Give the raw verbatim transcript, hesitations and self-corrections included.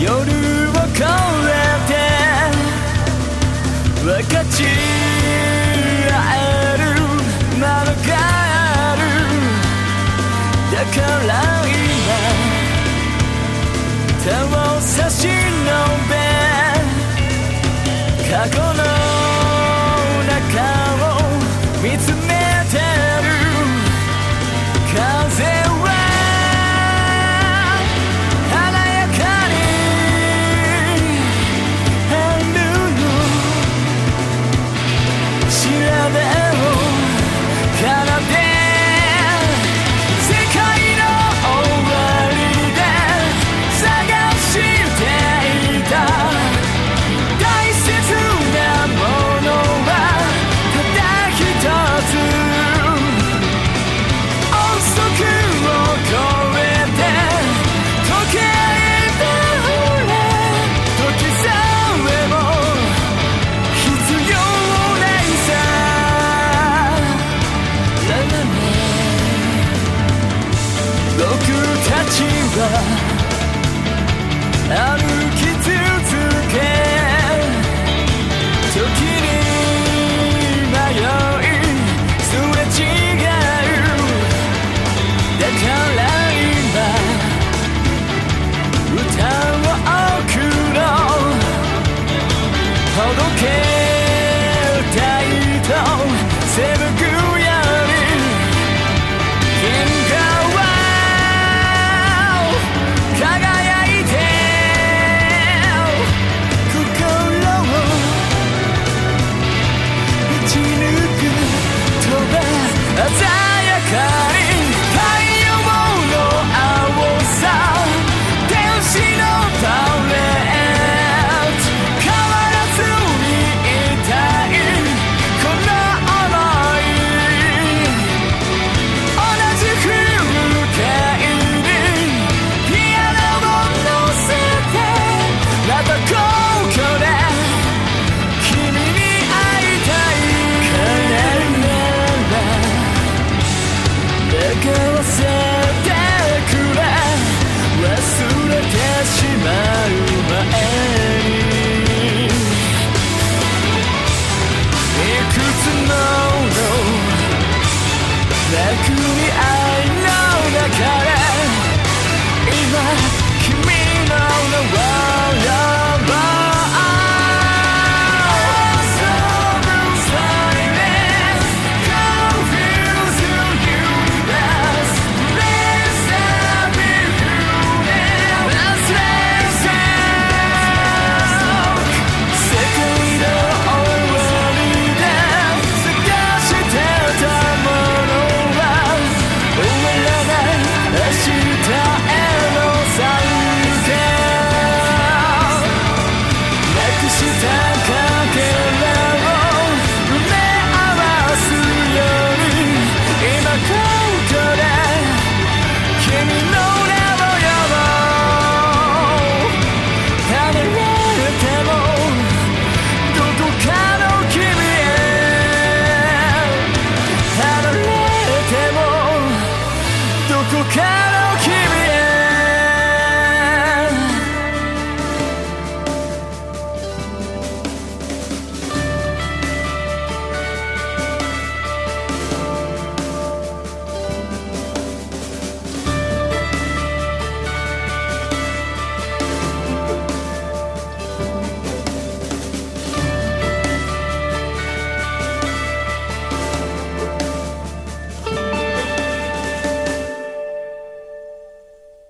夜を越えて分かち合えるものがある。だから今手を差し伸べ過去の中を見つめてる。風は華やかに春の調べを奏で世界の終わりで探していた大切なものはただ一つ。音速を超えて時計で触れ時さえも必要ないさ。ラララ僕たちは歩き続け時に迷いすれ違う。だから今歌を送ろう。届けたいと背